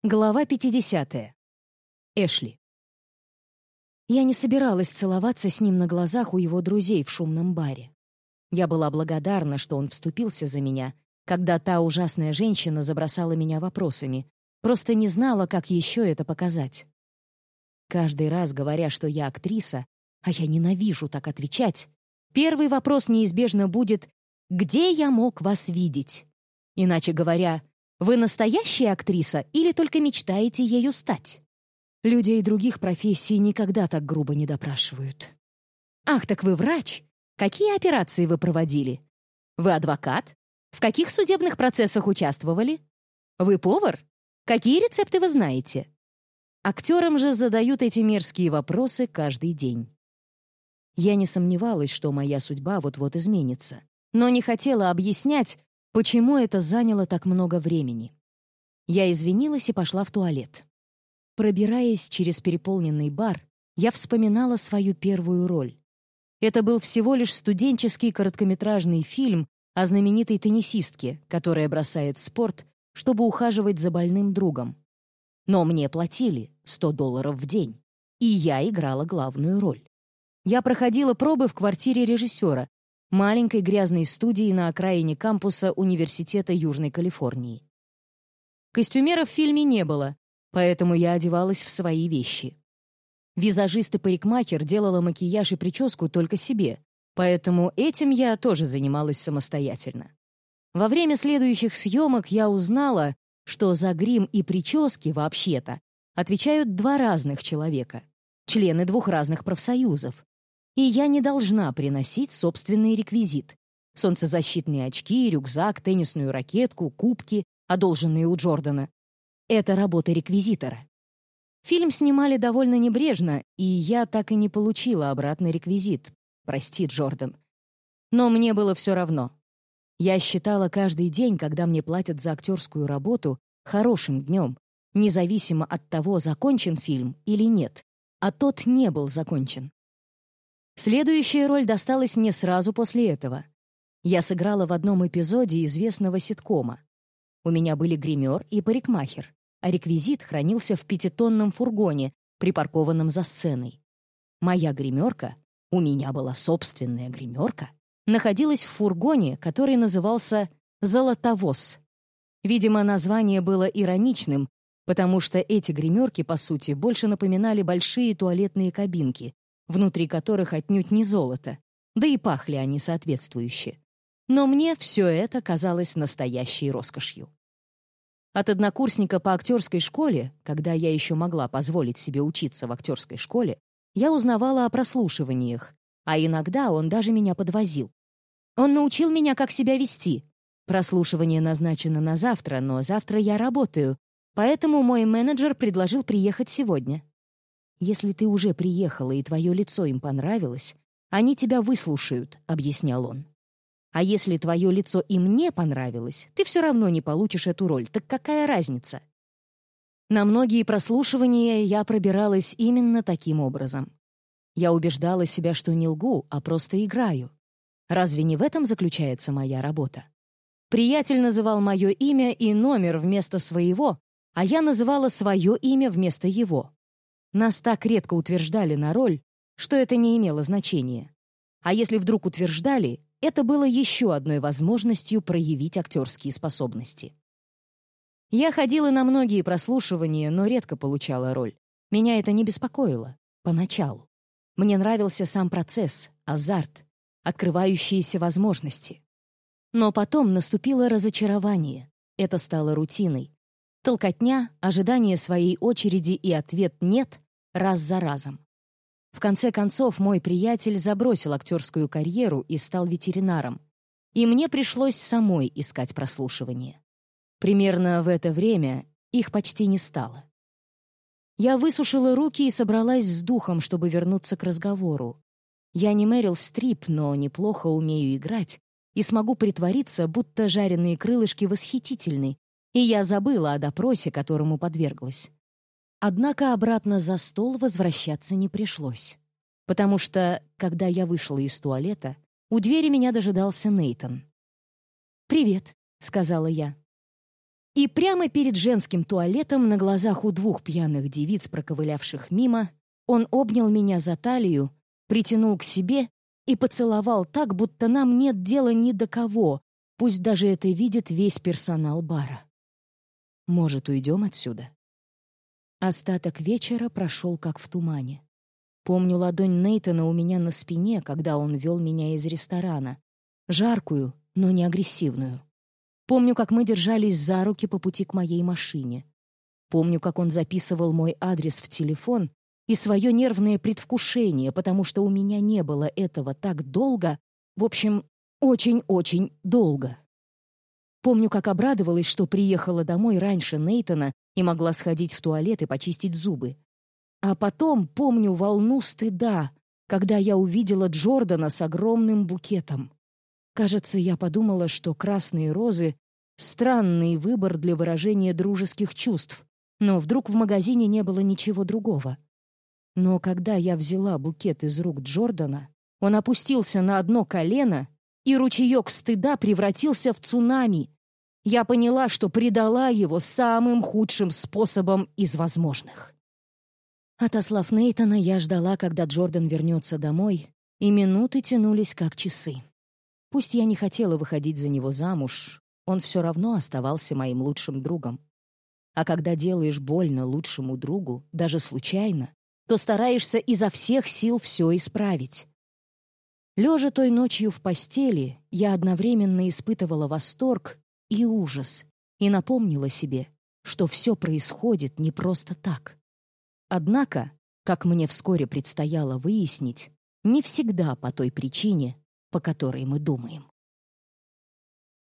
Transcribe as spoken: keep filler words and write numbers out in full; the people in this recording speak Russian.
Глава пятидесятая. Эшли. Я не собиралась целоваться с ним на глазах у его друзей в шумном баре. Я была благодарна, что он вступился за меня, когда та ужасная женщина забросала меня вопросами, просто не знала, как еще это показать. Каждый раз, говоря, что я актриса, а я ненавижу так отвечать, первый вопрос неизбежно будет «Где я мог вас видеть?» Иначе говоря, вы настоящая актриса или только мечтаете ею стать? Людей других профессий никогда так грубо не допрашивают. Ах, так вы врач? Какие операции вы проводили? Вы адвокат? В каких судебных процессах участвовали? Вы повар? Какие рецепты вы знаете? Актерам же задают эти мерзкие вопросы каждый день. Я не сомневалась, что моя судьба вот-вот изменится, но не хотела объяснять, почему это заняло так много времени. Я извинилась и пошла в туалет. Пробираясь через переполненный бар, я вспоминала свою первую роль. Это был всего лишь студенческий короткометражный фильм о знаменитой теннисистке, которая бросает спорт, чтобы ухаживать за больным другом. Но мне платили сто долларов в день, и я играла главную роль. Я проходила пробы в квартире режиссера, маленькой грязной студии на окраине кампуса Университета Южной Калифорнии. Костюмеров в фильме не было, поэтому я одевалась в свои вещи. Визажист и парикмахер делала макияж и прическу только себе, поэтому этим я тоже занималась самостоятельно. Во время следующих съемок я узнала, что за грим и прически, вообще-то, отвечают два разных человека, члены двух разных профсоюзов. И я не должна приносить собственный реквизит. Солнцезащитные очки, рюкзак, теннисную ракетку, кубки, одолженные у Джордана. Это работа реквизитора. Фильм снимали довольно небрежно, и я так и не получила обратный реквизит. Прости, Джордан. Но мне было все равно. Я считала каждый день, когда мне платят за актерскую работу, хорошим днем, независимо от того, закончен фильм или нет. А тот не был закончен. Следующая роль досталась мне сразу после этого. Я сыграла в одном эпизоде известного ситкома. У меня были гример и парикмахер, а реквизит хранился в пятитонном фургоне, припаркованном за сценой. Моя гримерка, у меня была собственная гримерка, находилась в фургоне, который назывался «Золотовоз». Видимо, название было ироничным, потому что эти гримерки, по сути, больше напоминали большие туалетные кабинки, внутри которых отнюдь не золото, да и пахли они соответствующе. Но мне все это казалось настоящей роскошью. От однокурсника по актерской школе, когда я еще могла позволить себе учиться в актерской школе, я узнавала о прослушиваниях, а иногда он даже меня подвозил. Он научил меня, как себя вести. Прослушивание назначено на завтра, но завтра я работаю, поэтому мой менеджер предложил приехать сегодня. «Если ты уже приехала и твое лицо им понравилось, они тебя выслушают», — объяснял он. «А если твое лицо им не понравилось, ты все равно не получишь эту роль, так какая разница?» На многие прослушивания я пробиралась именно таким образом. Я убеждала себя, что не лгу, а просто играю. Разве не в этом заключается моя работа? Приятель называл мое имя и номер вместо своего, а я называла свое имя вместо его. Нас так редко утверждали на роль, что это не имело значения. А если вдруг утверждали, это было еще одной возможностью проявить актерские способности. Я ходила на многие прослушивания, но редко получала роль. Меня это не беспокоило. Поначалу. Мне нравился сам процесс, азарт, открывающиеся возможности. Но потом наступило разочарование. Это стало рутиной. Толкотня, ожидание своей очереди и ответ «нет» раз за разом. В конце концов, мой приятель забросил актерскую карьеру и стал ветеринаром. И мне пришлось самой искать прослушивание. Примерно в это время их почти не стало. Я высушила руки и собралась с духом, чтобы вернуться к разговору. Я не Мэрил Стрип, но неплохо умею играть и смогу притвориться, будто жареные крылышки восхитительны, и я забыла о допросе, которому подверглась. Однако обратно за стол возвращаться не пришлось, потому что, когда я вышла из туалета, у двери меня дожидался Нейтан. «Привет», — сказала я. И прямо перед женским туалетом, на глазах у двух пьяных девиц, проковылявших мимо, он обнял меня за талию, притянул к себе и поцеловал так, будто нам нет дела ни до кого, пусть даже это видит весь персонал бара. «Может, уйдем отсюда?» Остаток вечера прошел как в тумане. Помню ладонь Нейтана у меня на спине, когда он вел меня из ресторана. Жаркую, но не агрессивную. Помню, как мы держались за руки по пути к моей машине. Помню, как он записывал мой адрес в телефон и свое нервное предвкушение, потому что у меня не было этого так долго, в общем, очень-очень долго. Помню, как обрадовалась, что приехала домой раньше Нейтана и могла сходить в туалет и почистить зубы. А потом помню волну стыда, когда я увидела Джордана с огромным букетом. Кажется, я подумала, что красные розы — странный выбор для выражения дружеских чувств, но вдруг в магазине не было ничего другого. Но когда я взяла букет из рук Джордана, он опустился на одно колено, и ручеек стыда превратился в цунами. Я поняла, что предала его самым худшим способом из возможных. Отослав Нейтана, я ждала, когда Джордан вернется домой, и минуты тянулись как часы. Пусть я не хотела выходить за него замуж, он все равно оставался моим лучшим другом. А когда делаешь больно лучшему другу, даже случайно, то стараешься изо всех сил все исправить. Лежа той ночью в постели, я одновременно испытывала восторг и ужас и напомнила себе, что все происходит не просто так. Однако, как мне вскоре предстояло выяснить, не всегда по той причине, по которой мы думаем.